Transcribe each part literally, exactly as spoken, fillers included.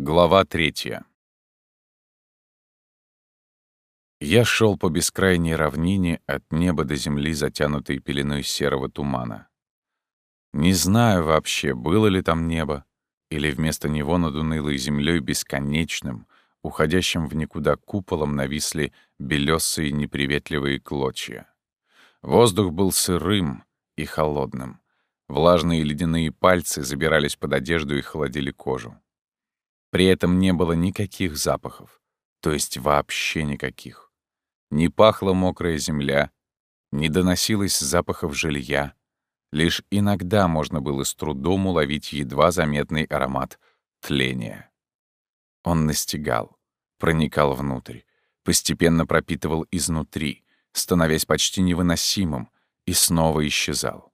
Глава третья. Я шел по бескрайней равнине от неба до земли, затянутой пеленой серого тумана. Не знаю вообще, было ли там небо, или вместо него над унылой землей бесконечным, уходящим в никуда куполом нависли белесые неприветливые клочья. Воздух был сырым и холодным. Влажные ледяные пальцы забирались под одежду и холодили кожу. При этом не было никаких запахов, то есть вообще никаких. Не пахла мокрая земля, не доносилось запахов жилья. Лишь иногда можно было с трудом уловить едва заметный аромат тления. Он настигал, проникал внутрь, постепенно пропитывал изнутри, становясь почти невыносимым, и снова исчезал.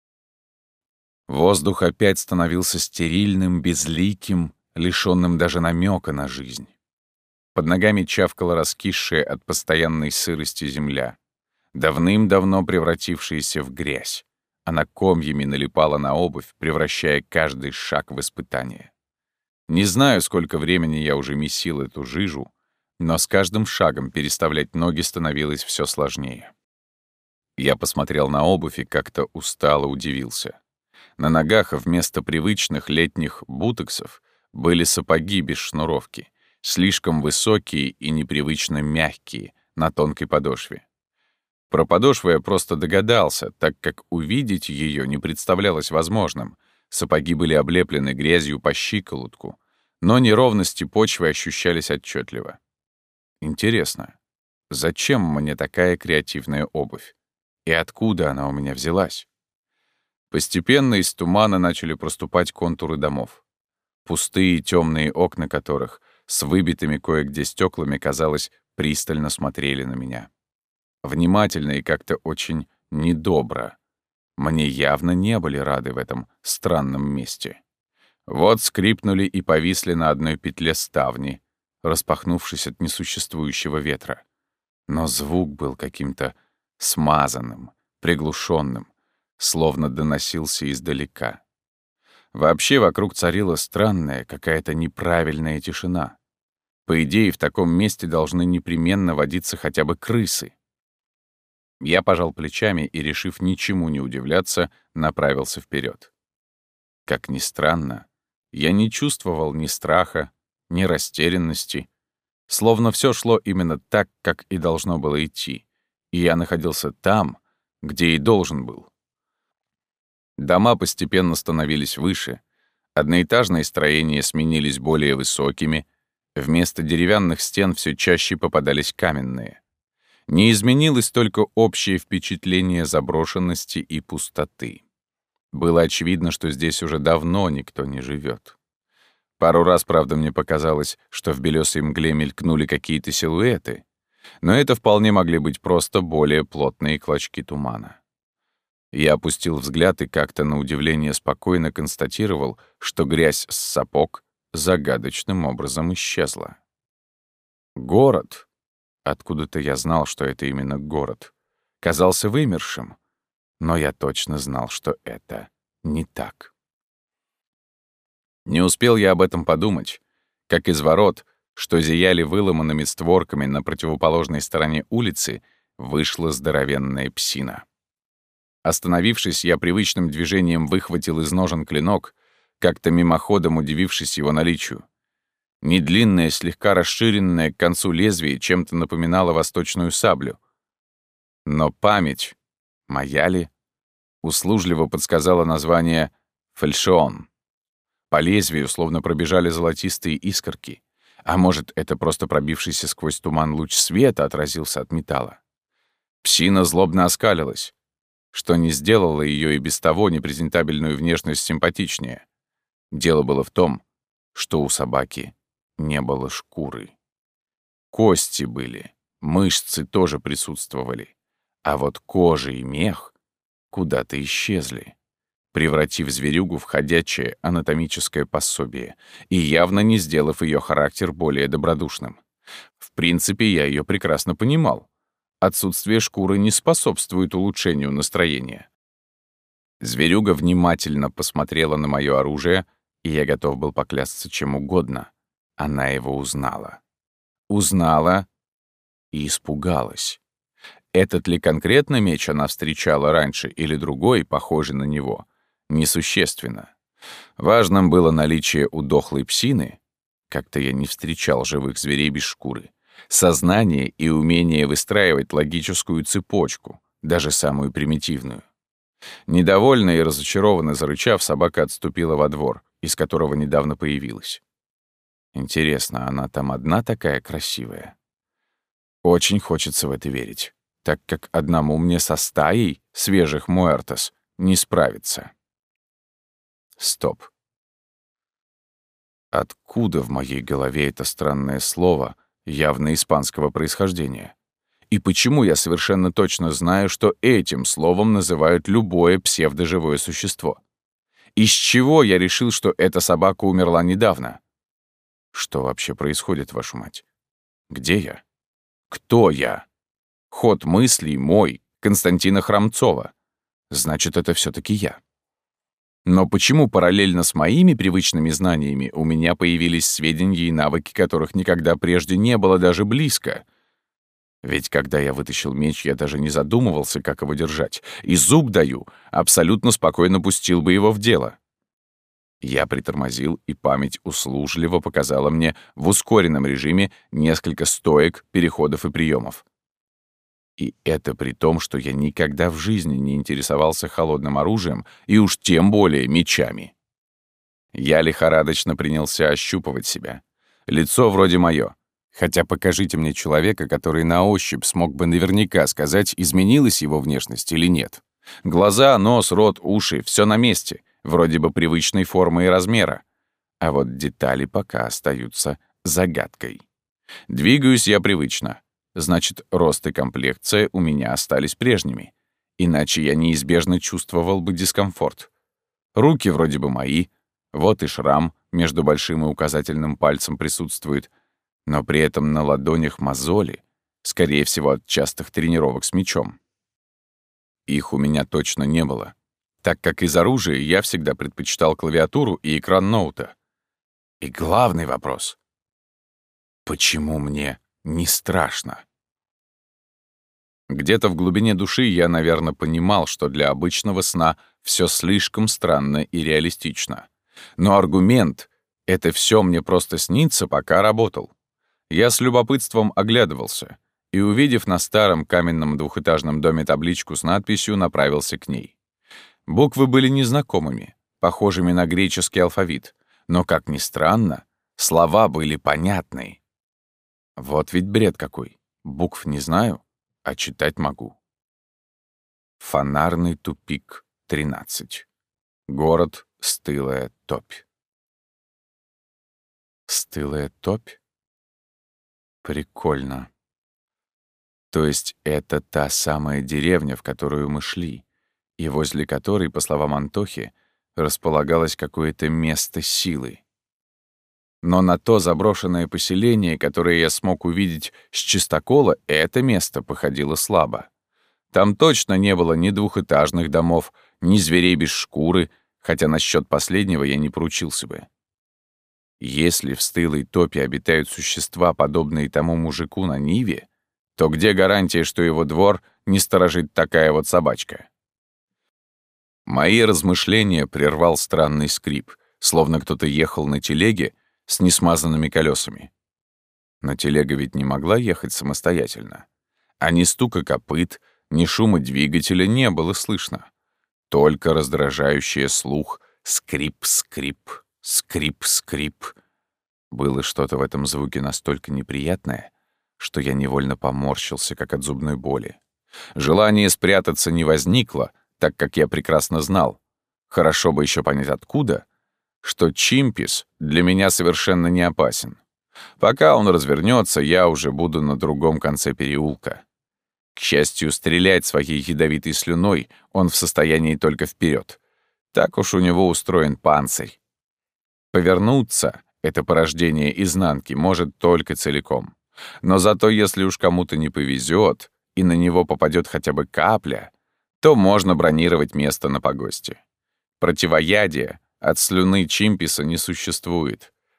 Воздух опять становился стерильным, безликим, лишённым даже намека на жизнь. Под ногами чавкала раскисшая от постоянной сырости земля, давным-давно превратившаяся в грязь. Она комьями налипала на обувь, превращая каждый шаг в испытание. Не знаю, сколько времени я уже месил эту жижу, но с каждым шагом переставлять ноги становилось все сложнее. Я посмотрел на обувь и как-то устало удивился. На ногах вместо привычных летних бутексов были сапоги без шнуровки, слишком высокие и непривычно мягкие, на тонкой подошве. Про подошву я просто догадался, так как увидеть ее не представлялось возможным. Сапоги были облеплены грязью по щиколотку, но неровности почвы ощущались отчетливо. Интересно, зачем мне такая креативная обувь? И откуда она у меня взялась? Постепенно из тумана начали проступать контуры домов. Пустые темные окна которых с выбитыми кое-где стеклами, казалось, пристально смотрели на меня. Внимательно и как-то очень недобро. Мне явно не были рады в этом странном месте. Вот скрипнули и повисли на одной петле ставни, распахнувшись от несуществующего ветра. Но звук был каким-то смазанным, приглушенным, словно доносился издалека. Вообще вокруг царила странная, какая-то неправильная тишина. По идее, в таком месте должны непременно водиться хотя бы крысы. Я пожал плечами и, решив ничему не удивляться, направился вперед. Как ни странно, я не чувствовал ни страха, ни растерянности. Словно все шло именно так, как и должно было идти, и я находился там, где и должен был. Дома постепенно становились выше, одноэтажные строения сменились более высокими, вместо деревянных стен все чаще попадались каменные. Не изменилось только общее впечатление заброшенности и пустоты. Было очевидно, что здесь уже давно никто не живет. Пару раз, правда, мне показалось, что в белесой мгле мелькнули какие-то силуэты, но это вполне могли быть просто более плотные клочки тумана. Я опустил взгляд и как-то на удивление спокойно констатировал, что грязь с сапог загадочным образом исчезла. Город, откуда-то я знал, что это именно город, казался вымершим, но я точно знал, что это не так. Не успел я об этом подумать, как из ворот, что зияли выломанными створками на противоположной стороне улицы, вышла здоровенная псина. Остановившись, я привычным движением выхватил из ножен клинок, как-то мимоходом удивившись его наличию. Недлинное, слегка расширенное к концу лезвие чем-то напоминало восточную саблю. Но память, моя ли, услужливо подсказала название «фальшион». По лезвию словно пробежали золотистые искорки, а может, это просто пробившийся сквозь туман луч света отразился от металла. Псина злобно оскалилась, что не сделало ее и без того непрезентабельную внешность симпатичнее. Дело было в том, что у собаки не было шкуры. Кости были, мышцы тоже присутствовали, а вот кожа и мех куда-то исчезли, превратив зверюгу в ходячее анатомическое пособие и явно не сделав ее характер более добродушным. В принципе, я ее прекрасно понимал. Отсутствие шкуры не способствует улучшению настроения. Зверюга внимательно посмотрела на мое оружие, и я готов был поклясться чем угодно, Она его узнала. Узнала и испугалась. Этот ли конкретно меч она встречала раньше или другой, похожий на него, несущественно. Важным было наличие у дохлой псины, как-то я не встречал живых зверей без шкуры, сознание и умение выстраивать логическую цепочку, даже самую примитивную. Недовольная и разочарованно зарычав, собака отступила во двор, из которого недавно появилась. Интересно, она там одна такая красивая? Очень хочется в это верить, так как одному мне со стаей свежих муэртос не справиться. Стоп. Откуда в моей голове это странное слово, явно испанского происхождения? И почему я совершенно точно знаю, что этим словом называют любое псевдоживое существо? Из чего я решил, что эта собака умерла недавно? Что вообще происходит, вашу мать? Где я? Кто я? Ход мыслей мой, Константина Храмцова. Значит, это все-таки я. Но почему параллельно с моими привычными знаниями у меня появились сведения и навыки, которых никогда прежде не было даже близко? Ведь когда я вытащил меч, я даже не задумывался, как его держать. И зуб даю, абсолютно спокойно пустил бы его в дело. Я притормозил, и память услужливо показала мне в ускоренном режиме несколько стоек, переходов и приемов. И это при том, что я никогда в жизни не интересовался холодным оружием и уж тем более мечами. Я лихорадочно принялся ощупывать себя. Лицо вроде моё. Хотя покажите мне человека, который на ощупь смог бы наверняка сказать, изменилась его внешность или нет. Глаза, нос, рот, уши — всё на месте, вроде бы привычной формы и размера. А вот детали пока остаются загадкой. Двигаюсь я привычно. Значит, рост и комплекция у меня остались прежними. Иначе я неизбежно чувствовал бы дискомфорт. Руки вроде бы мои. Вот и шрам между большим и указательным пальцем присутствует. Но при этом на ладонях мозоли, скорее всего, от частых тренировок с мечом. Их у меня точно не было, так как из оружия я всегда предпочитал клавиатуру и экран ноута. И главный вопрос — почему мне не страшно? Где-то в глубине души я, наверное, понимал, что для обычного сна все слишком странно и реалистично. Но аргумент «это все мне просто снится» пока работал. Я с любопытством оглядывался и, увидев на старом каменном двухэтажном доме табличку с надписью, направился к ней. Буквы были незнакомыми, похожими на греческий алфавит, но, как ни странно, слова были понятны. Вот ведь бред какой. Букв не знаю, а читать могу. Фонарный тупик, тринадцать. Город Стылая Топь. Стылая Топь? Прикольно. То есть это та самая деревня, в которую мы шли, и возле которой, по словам Антохи, располагалось какое-то место силы. Но на то заброшенное поселение, которое я смог увидеть с чистокола, это место походило слабо. Там точно не было ни двухэтажных домов, ни зверей без шкуры, хотя насчет последнего я не поручился бы. Если в Стылой Топе обитают существа, подобные тому мужику на Ниве, то где гарантия, что его двор не сторожит такая вот собачка? Мои размышления прервал странный скрип, словно кто-то ехал на телеге с несмазанными колесами. Но телега ведь не могла ехать самостоятельно. А ни стука копыт, ни шума двигателя не было слышно. Только раздражающее слух скрип-скрип, скрип-скрип. Было что-то в этом звуке настолько неприятное, что я невольно поморщился, как от зубной боли. Желание спрятаться не возникло, так как я прекрасно знал, хорошо бы еще понять откуда, что Чимпис для меня совершенно не опасен. Пока он развернется, я уже буду на другом конце переулка. К счастью, стрелять своей ядовитой слюной он в состоянии только вперед. Так уж у него устроен панцирь. Повернуться — это порождение изнанки может только целиком. Но зато если уж кому-то не повезет, и на него попадет хотя бы капля, то можно бронировать место на погосте. Противоядия от слюны Чимписа не существует.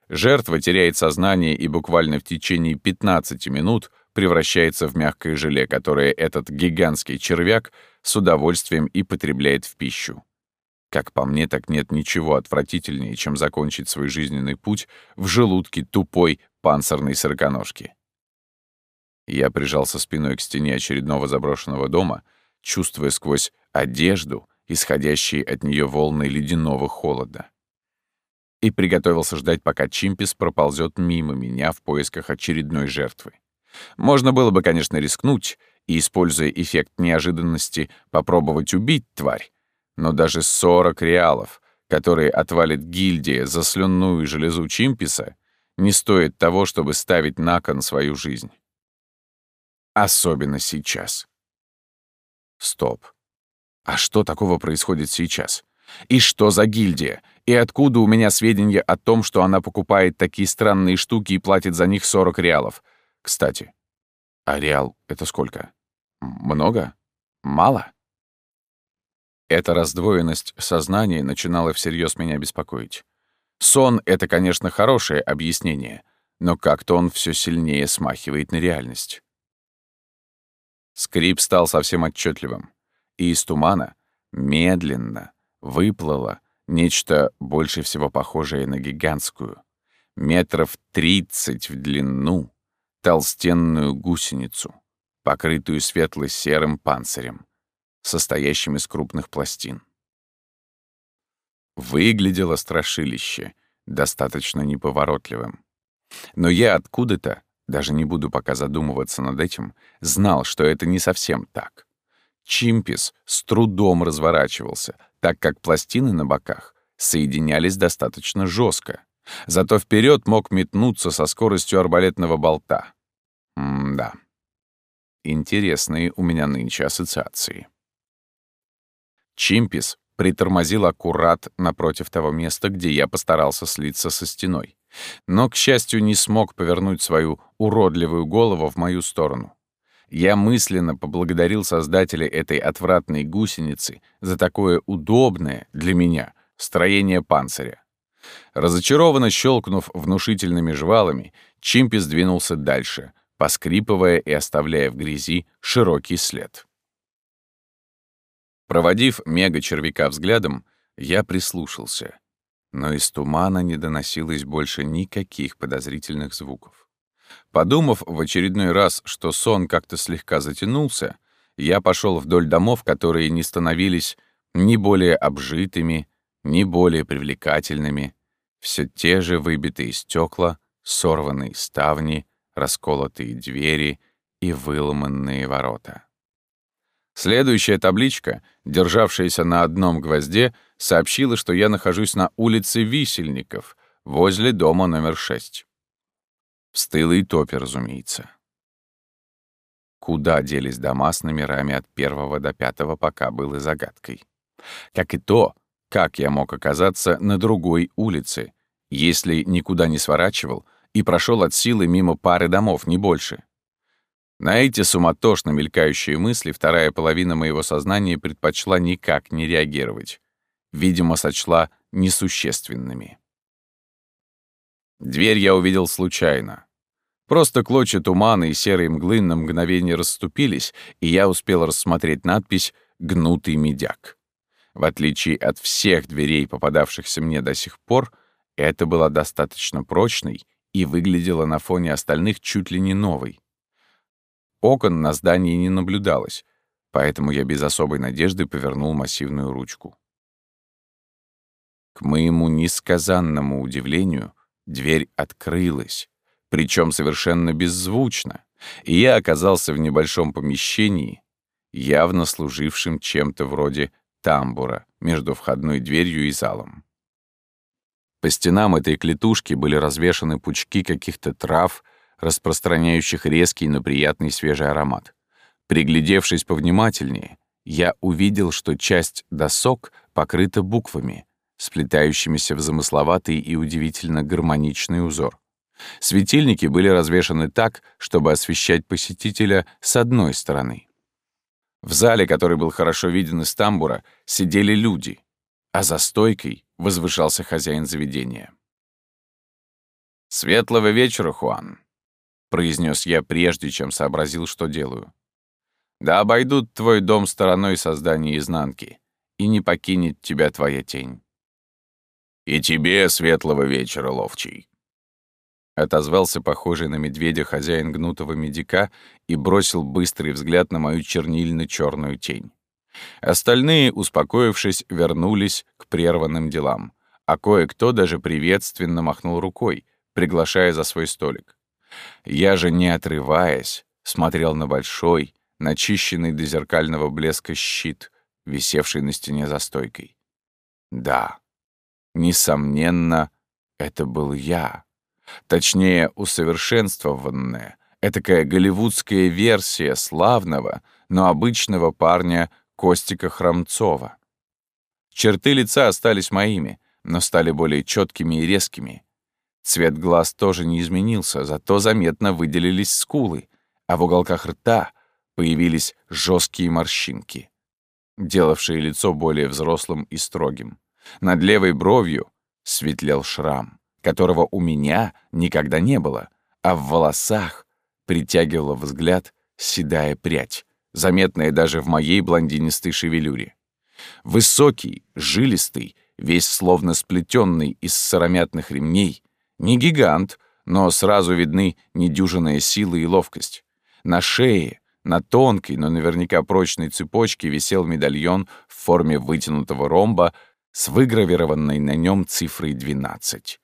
Жертва теряет сознание и буквально в течение пятнадцати минут превращается в мягкое желе, которое этот гигантский червяк с удовольствием и потребляет в пищу. Как по мне, так нет ничего отвратительнее, чем закончить свой жизненный путь в желудке тупой панцирной сороконожки. Я прижался спиной к стене очередного заброшенного дома, чувствуя сквозь одежду исходящие от нее волны ледяного холода. И приготовился ждать, пока Чимпис проползет мимо меня в поисках очередной жертвы. Можно было бы, конечно, рискнуть и, используя эффект неожиданности, попробовать убить тварь, но даже сорок реалов, которые отвалит гильдия за слюнную железу Чимписа, не стоит того, чтобы ставить на кон свою жизнь. Особенно сейчас. Стоп. А что такого происходит сейчас? И что за гильдия? И откуда у меня сведения о том, что она покупает такие странные штуки и платит за них сорок реалов? Кстати, а реал — это сколько? Много? Мало? Эта раздвоенность сознания начинала всерьез меня беспокоить. Сон — это, конечно, хорошее объяснение, но как-то он все сильнее смахивает на реальность. Скрип стал совсем отчетливым, и из тумана медленно выплыло нечто больше всего похожее на гигантскую, метров тридцать в длину, толстенную гусеницу, покрытую светло-серым панцирем, состоящим из крупных пластин. Выглядело страшилище достаточно неповоротливым. Но я откуда-то, даже не буду пока задумываться над этим, знал, что это не совсем так. Чимпис с трудом разворачивался, так как пластины на боках соединялись достаточно жестко. Зато вперед мог метнуться со скоростью арбалетного болта. М-да. Интересные у меня нынче ассоциации. Чимпис притормозил аккурат напротив того места, где я постарался слиться со стеной. Но, к счастью, не смог повернуть свою уродливую голову в мою сторону. Я мысленно поблагодарил создателя этой отвратной гусеницы за такое удобное для меня строение панциря. Разочарованно щелкнув внушительными жвалами, Чимпис двинулся дальше, поскрипывая и оставляя в грязи широкий след. Проводив мега-червяка взглядом, я прислушался, но из тумана не доносилось больше никаких подозрительных звуков. Подумав в очередной раз, что сон как-то слегка затянулся, я пошел вдоль домов, которые не становились ни более обжитыми, ни более привлекательными. Все те же выбитые стекла, сорванные ставни, расколотые двери и выломанные ворота. Следующая табличка, державшаяся на одном гвозде, сообщила, что я нахожусь на улице Висельников, возле дома номер шесть. В стылой топе, разумеется. Куда делись дома с номерами от первого до пятого, пока было загадкой. Как и то, как я мог оказаться на другой улице, если никуда не сворачивал и прошел от силы мимо пары домов, не больше. На эти суматошно мелькающие мысли вторая половина моего сознания предпочла никак не реагировать. Видимо, сочла несущественными. Дверь я увидел случайно. Просто клочья тумана и серой мглы на мгновение расступились, и я успел рассмотреть надпись «Гнутый медяк». В отличие от всех дверей, попадавшихся мне до сих пор, это была достаточно прочной и выглядела на фоне остальных чуть ли не новой. Окон на здании не наблюдалось, поэтому я без особой надежды повернул массивную ручку. К моему несказанному удивлению, дверь открылась, причем совершенно беззвучно, и я оказался в небольшом помещении, явно служившем чем-то вроде тамбура между входной дверью и залом. По стенам этой клетушки были развешаны пучки каких-то трав, распространяющих резкий, но приятный свежий аромат. Приглядевшись повнимательнее, я увидел, что часть досок покрыта буквами, сплетающимися в замысловатый и удивительно гармоничный узор. Светильники были развешаны так, чтобы освещать посетителя с одной стороны. В зале, который был хорошо виден из тамбура, сидели люди, а за стойкой возвышался хозяин заведения. «Светлого вечера, Хуан», — произнес я, прежде чем сообразил, что делаю. «Да обойдут твой дом стороной создания изнанки, и не покинет тебя твоя тень». «И тебе светлого вечера, ловчий», — отозвался похожий на медведя хозяин гнутого медика и бросил быстрый взгляд на мою чернильно-черную тень. Остальные, успокоившись, вернулись к прерванным делам, а кое-кто даже приветственно махнул рукой, приглашая за свой столик. Я же, не отрываясь, смотрел на большой, начищенный до зеркального блеска щит, висевший на стене за стойкой. Да, несомненно, это был я. Точнее, усовершенствованная, этакая голливудская версия славного, но обычного парня Костика Храмцова. Черты лица остались моими, но стали более четкими и резкими. Цвет глаз тоже не изменился, зато заметно выделились скулы, а в уголках рта появились жесткие морщинки, делавшие лицо более взрослым и строгим. Над левой бровью светлел шрам, которого у меня никогда не было, а в волосах притягивала взгляд седая прядь, заметная даже в моей блондинистой шевелюре. Высокий, жилистый, весь словно сплетенный из сыромятных ремней, не гигант, но сразу видны недюжинная сила и ловкость. На шее, на тонкой, но наверняка прочной цепочке висел медальон в форме вытянутого ромба с выгравированной на нем цифрой двенадцать.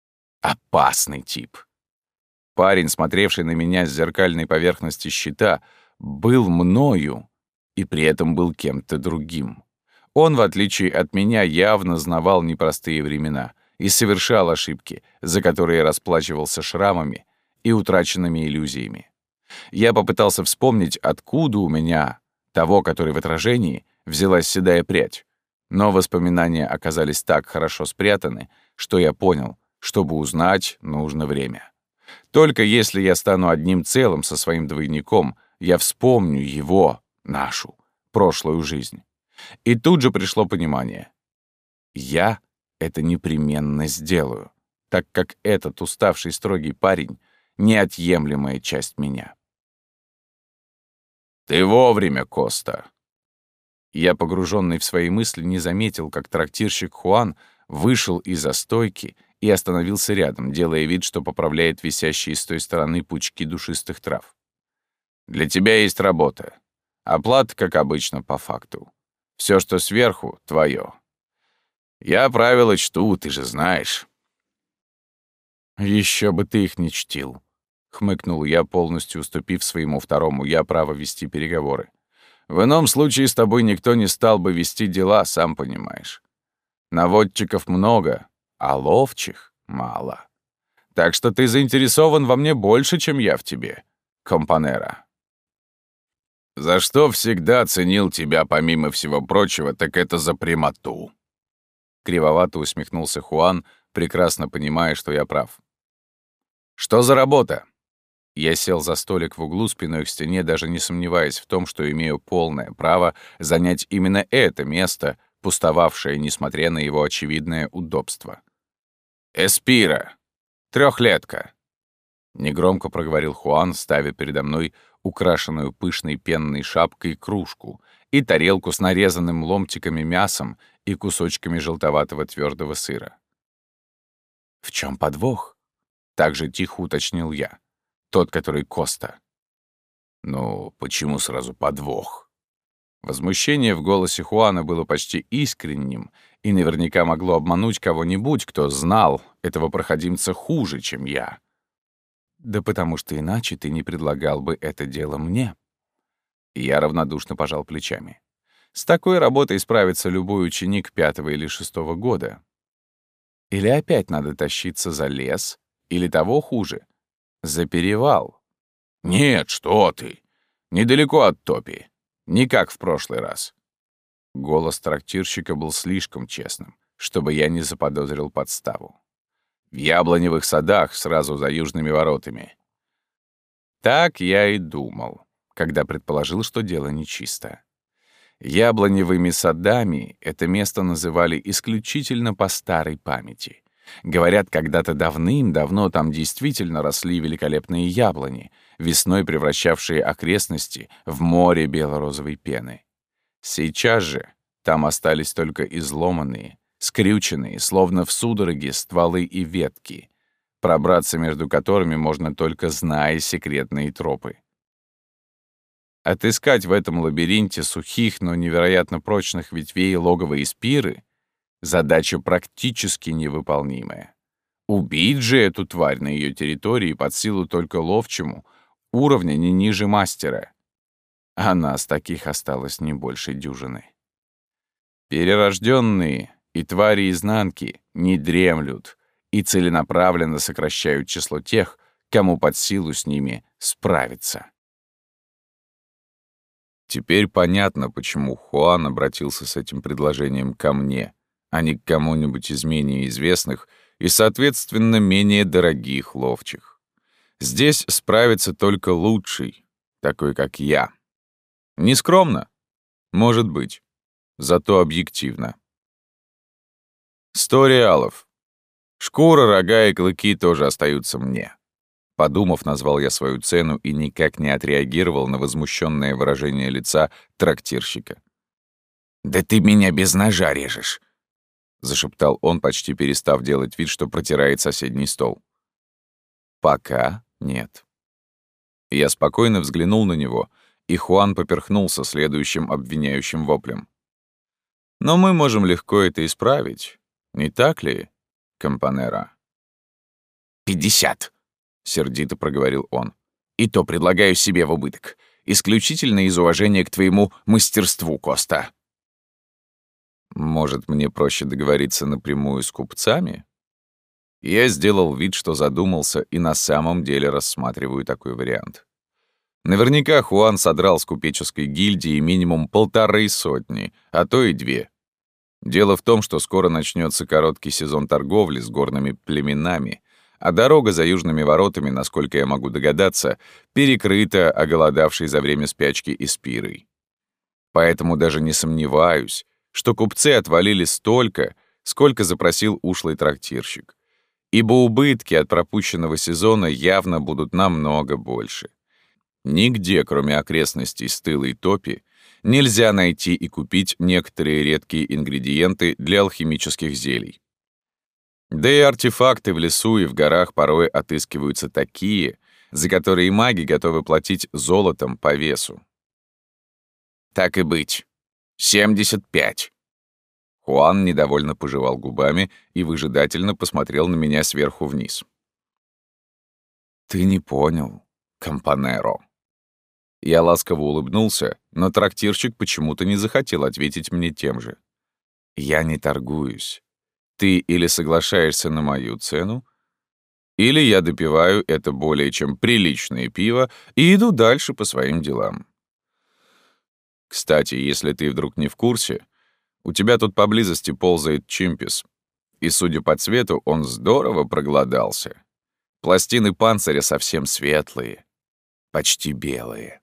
Опасный тип. Парень, смотревший на меня с зеркальной поверхности щита, был мною и при этом был кем-то другим. Он, в отличие от меня, явно знавал непростые времена и совершал ошибки, за которые расплачивался шрамами и утраченными иллюзиями. Я попытался вспомнить, откуда у меня, того, который в отражении, взялась седая прядь, но воспоминания оказались так хорошо спрятаны, что я понял, чтобы узнать, нужно время. Только если я стану одним целым со своим двойником, я вспомню его, нашу, прошлую жизнь. И тут же пришло понимание. Я это непременно сделаю, так как этот уставший строгий парень — неотъемлемая часть меня. «Ты вовремя, Коста!» Я, погруженный в свои мысли, не заметил, как трактирщик Хуан вышел из-за стойки и остановился рядом, делая вид, что поправляет висящие с той стороны пучки душистых трав. «Для тебя есть работа. Оплата, как обычно, по факту. Все, что сверху, — твое. Я правила чту, ты же знаешь». «Еще бы ты их не чтил», — хмыкнул я, полностью уступив своему второму «я» право вести переговоры. «В ином случае с тобой никто не стал бы вести дела, сам понимаешь. Наводчиков много, а ловчих мало. Так что ты заинтересован во мне больше, чем я в тебе, компанера. За что всегда ценил тебя, помимо всего прочего, так это за прямоту». Кривовато усмехнулся Хуан, прекрасно понимая, что я прав. «Что за работа?» Я сел за столик в углу спиной к стене, даже не сомневаясь в том, что имею полное право занять именно это место, пустовавшее, несмотря на его очевидное удобство. «Эспира. Трёхлетка», — негромко проговорил Хуан, ставя передо мной украшенную пышной пенной шапкой кружку и тарелку с нарезанным ломтиками мясом и кусочками желтоватого твердого сыра. «В чем подвох?» — так же тихо уточнил я. Тот, который Коста. «Ну, почему сразу подвох?» Возмущение в голосе Хуана было почти искренним и наверняка могло обмануть кого-нибудь, кто знал этого проходимца хуже, чем я. «Да потому что иначе ты не предлагал бы это дело мне». Я равнодушно пожал плечами. С такой работой справится любой ученик пятого или шестого года. Или опять надо тащиться за лес, или того хуже — за перевал. «Нет, что ты! Недалеко от топи. Не как в прошлый раз». Голос трактирщика был слишком честным, чтобы я не заподозрил подставу. «В яблоневых садах, сразу за южными воротами». Так я и думал, когда предположил, что дело нечисто. Яблоневыми садами это место называли исключительно по старой памяти, Говорят, когда-то давным-давно там действительно росли великолепные яблони, весной превращавшие окрестности в море бело-розовой пены. Сейчас же там остались только изломанные, скрюченные, словно в судороге, стволы и ветки, пробраться между которыми можно только зная секретные тропы. Отыскать в этом лабиринте сухих, но невероятно прочных ветвей логово Испиры — задача практически невыполнимая. Убить же эту тварь на ее территории под силу только ловчему, уровня не ниже мастера. А нас таких осталось не больше дюжины. Перерожденные и твари изнанки не дремлют и целенаправленно сокращают число тех, кому под силу с ними справиться. Теперь понятно, почему Хуан обратился с этим предложением ко мне, а не к кому-нибудь из менее известных и, соответственно, менее дорогих ловчих. Здесь справится только лучший, такой как я. Не скромно? Может быть. Зато объективно. Сто реалов. Шкура, рога и клыки тоже остаются мне. Подумав, назвал я свою цену и никак не отреагировал на возмущенное выражение лица трактирщика. «Да ты меня без ножа режешь!» — зашептал он, почти перестав делать вид, что протирает соседний стол. «Пока нет». Я спокойно взглянул на него, и Хуан поперхнулся следующим обвиняющим воплем. «Но мы можем легко это исправить, не так ли, компанера?» «Пятьдесят!» — сердито проговорил он. «И то предлагаю себе в убыток. Исключительно из уважения к твоему мастерству, Коста». «Может, мне проще договориться напрямую с купцами?» Я сделал вид, что задумался, и на самом деле рассматриваю такой вариант. Наверняка Хуан содрал с купеческой гильдии минимум полторы сотни, а то и две. Дело в том, что скоро начнется короткий сезон торговли с горными племенами, а дорога за южными воротами, насколько я могу догадаться, перекрыта оголодавшей за время спячки Испирой. Поэтому даже не сомневаюсь, что купцы отвалили столько, сколько запросил ушлый трактирщик, ибо убытки от пропущенного сезона явно будут намного больше. Нигде, кроме окрестностей Стылы и Топи, нельзя найти и купить некоторые редкие ингредиенты для алхимических зелий. Да и артефакты в лесу и в горах порой отыскиваются такие, за которые маги готовы платить золотом по весу. «Так и быть. семьдесят пять». Хуан недовольно пожевал губами и выжидательно посмотрел на меня сверху вниз. «Ты не понял, компанеро». Я ласково улыбнулся, но трактирщик почему-то не захотел ответить мне тем же. «Я не торгуюсь. Ты или соглашаешься на мою цену, или я допиваю это более чем приличное пиво и иду дальше по своим делам. Кстати, если ты вдруг не в курсе, у тебя тут поблизости ползает Чимпис, и, судя по цвету, он здорово проголодался. Пластины панциря совсем светлые, почти белые.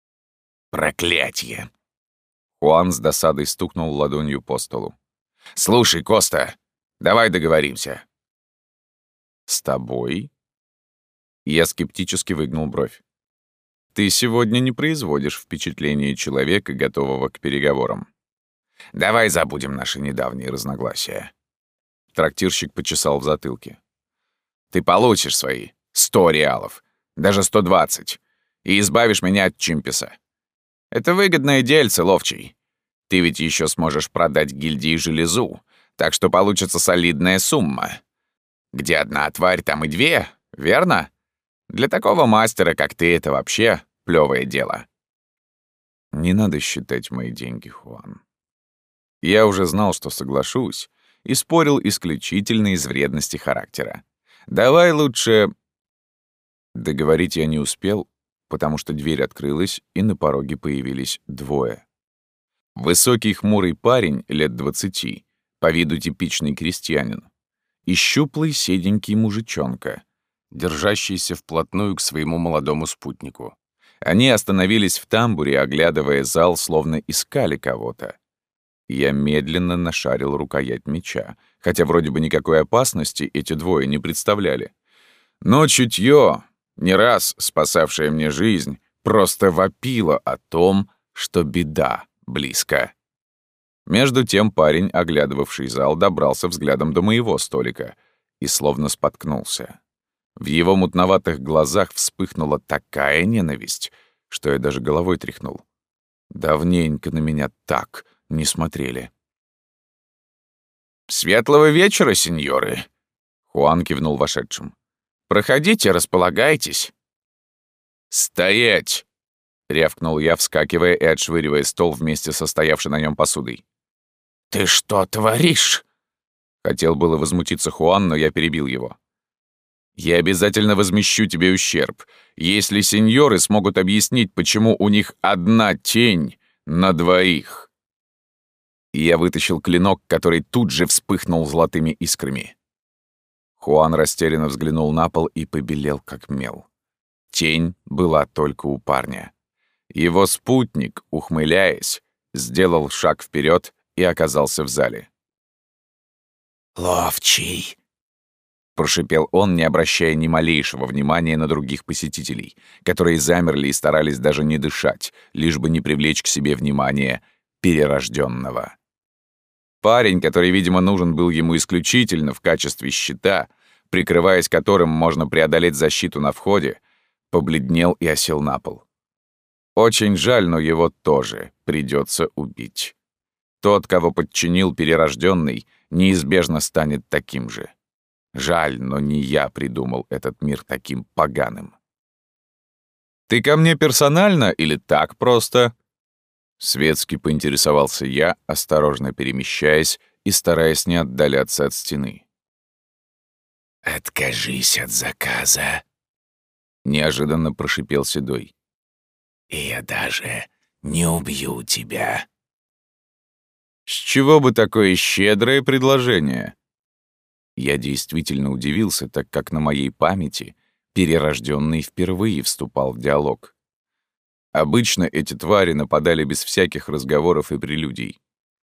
Проклятье!» Хуан с досадой стукнул ладонью по столу. «Слушай, Коста, давай договоримся». «С тобой?» Я скептически выгнул бровь. «Ты сегодня не производишь впечатление человека, готового к переговорам». «Давай забудем наши недавние разногласия». Трактирщик почесал в затылке. «Ты получишь свои сто реалов, даже сто двадцать, и избавишь меня от Чимписа. Это выгодное дельце, ловчий. Ты ведь еще сможешь продать гильдии железу, так что получится солидная сумма. Где одна тварь, там и две, верно? Для такого мастера, как ты, это вообще плевое дело». «Не надо считать мои деньги, Хуан. Я уже знал, что соглашусь, и спорил исключительно из вредности характера. Давай лучше...» Договорить я не успел, потому что дверь открылась, и на пороге появились двое. Высокий хмурый парень лет двадцати, по виду типичный крестьянин, и щуплый седенький мужичонка, держащийся вплотную к своему молодому спутнику. Они остановились в тамбуре, оглядывая зал, словно искали кого-то. Я медленно нашарил рукоять меча, хотя вроде бы никакой опасности эти двое не представляли. Но чутье, не раз спасавшее мне жизнь, просто вопило о том, что беда близко. Между тем парень, оглядывавший зал, добрался взглядом до моего столика и словно споткнулся. В его мутноватых глазах вспыхнула такая ненависть, что я даже головой тряхнул. Давненько на меня так не смотрели. «Светлого вечера, сеньоры!» Хуан кивнул вошедшим. «Проходите, располагайтесь». «Стоять!» — рявкнул я, вскакивая и отшвыривая стол вместе со стоявшей на нем посудой. «Ты что творишь?» Хотел было возмутиться Хуан, но я перебил его. «Я обязательно возмещу тебе ущерб, если сеньоры смогут объяснить, почему у них одна тень на двоих». И я вытащил клинок, который тут же вспыхнул золотыми искрами. Хуан растерянно взглянул на пол и побелел, как мел. Тень была только у парня. Его спутник, ухмыляясь, сделал шаг вперед и оказался в зале. «Ловчий!» — прошипел он, не обращая ни малейшего внимания на других посетителей, которые замерли и старались даже не дышать, лишь бы не привлечь к себе внимание перерожденного. Парень, который, видимо, нужен был ему исключительно в качестве щита, прикрываясь которым можно преодолеть защиту на входе, побледнел и осел на пол. Очень жаль, но его тоже придется убить. Тот, кого подчинил перерожденный, неизбежно станет таким же. Жаль, но не я придумал этот мир таким поганым. «Ты ко мне персонально или так просто?» Светски поинтересовался я, осторожно перемещаясь и стараясь не отдаляться от стены. «Откажись от заказа», — неожиданно прошипел Седой. «И я даже не убью тебя». «С чего бы такое щедрое предложение?» Я действительно удивился, так как на моей памяти перерожденный впервые вступал в диалог. Обычно эти твари нападали без всяких разговоров и прелюдий.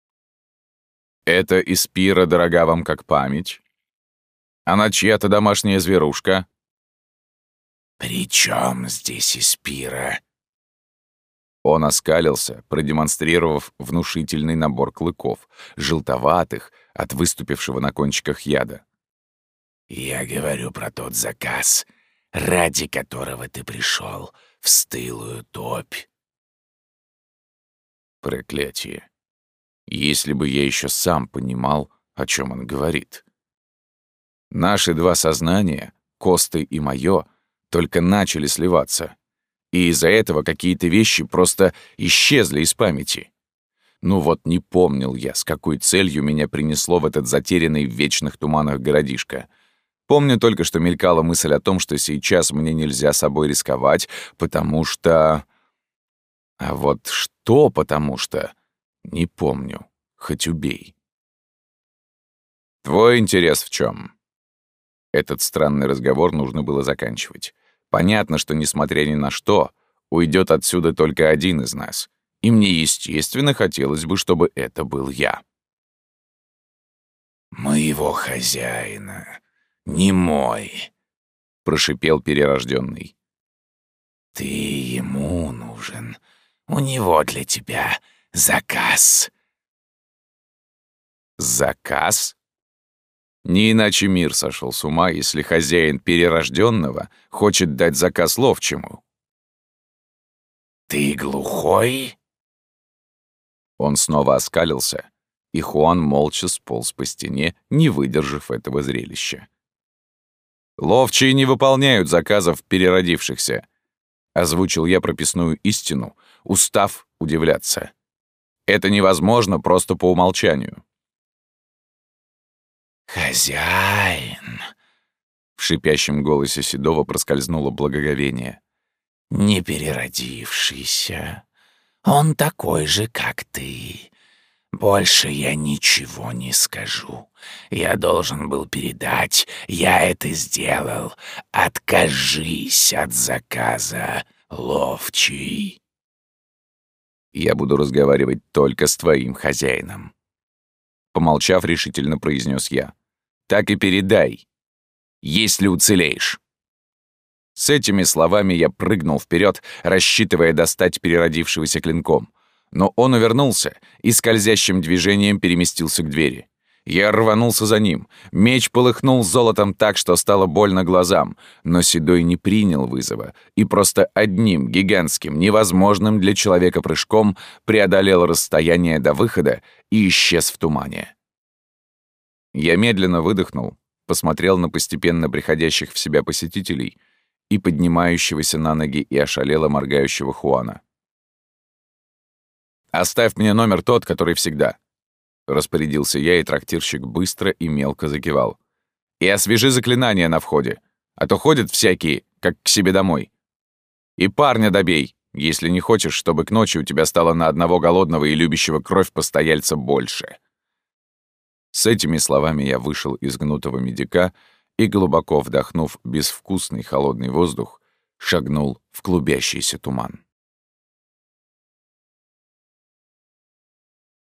«Это Испира дорога вам как память? Она чья-то домашняя зверушка?» «При чем здесь Испира?» Он оскалился, продемонстрировав внушительный набор клыков, желтоватых, от выступившего на кончиках яда. «Я говорю про тот заказ, ради которого ты пришел в стылую топь». Проклятие. Если бы я еще сам понимал, о чем он говорит. Наши два сознания, Косты и мое, только начали сливаться. И из-за этого какие-то вещи просто исчезли из памяти. Ну вот не помнил я, с какой целью меня принесло в этот затерянный в вечных туманах городишко. Помню только, что мелькала мысль о том, что сейчас мне нельзя собой рисковать, потому что... А вот что потому что... Не помню, хоть убей. Твой интерес в чем? Этот странный разговор нужно было заканчивать. Понятно, что, несмотря ни на что, уйдет отсюда только один из нас. И мне, естественно, хотелось бы, чтобы это был я. «Моего хозяина, не мой», — прошипел перерожденный. «Ты ему нужен. У него для тебя заказ». Заказ? Не иначе мир сошел с ума, если хозяин перерожденного хочет дать заказ ловчему. «Ты глухой?» Он снова оскалился, и Хуан молча сполз по стене, не выдержав этого зрелища. «Ловчие не выполняют заказов переродившихся», — озвучил я прописную истину, устав удивляться. «Это невозможно просто по умолчанию». «Хозяин!» — в шипящем голосе Седова проскользнуло благоговение. «Не переродившийся. Он такой же, как ты. Больше я ничего не скажу. Я должен был передать, я это сделал. Откажись от заказа, ловчий». Я буду разговаривать только с твоим хозяином. Помолчав, решительно произнес я. Так и передай, если уцелеешь. С этими словами я прыгнул вперед, рассчитывая достать переродившегося клинком. Но он увернулся и скользящим движением переместился к двери. Я рванулся за ним. Меч полыхнул золотом так, что стало больно глазам, но Седой не принял вызова и просто одним гигантским, невозможным для человека прыжком преодолел расстояние до выхода и исчез в тумане. Я медленно выдохнул, посмотрел на постепенно приходящих в себя посетителей и поднимающегося на ноги и ошалело моргающего Хуана. «Оставь мне номер тот, который всегда», — распорядился я, и трактирщик быстро и мелко закивал. «И освежи заклинания на входе, а то ходят всякие, как к себе домой. И парня добей, если не хочешь, чтобы к ночи у тебя стало на одного голодного и любящего кровь постояльца больше». С этими словами я вышел из гнутого медика и, глубоко вдохнув безвкусный холодный воздух, шагнул в клубящийся туман.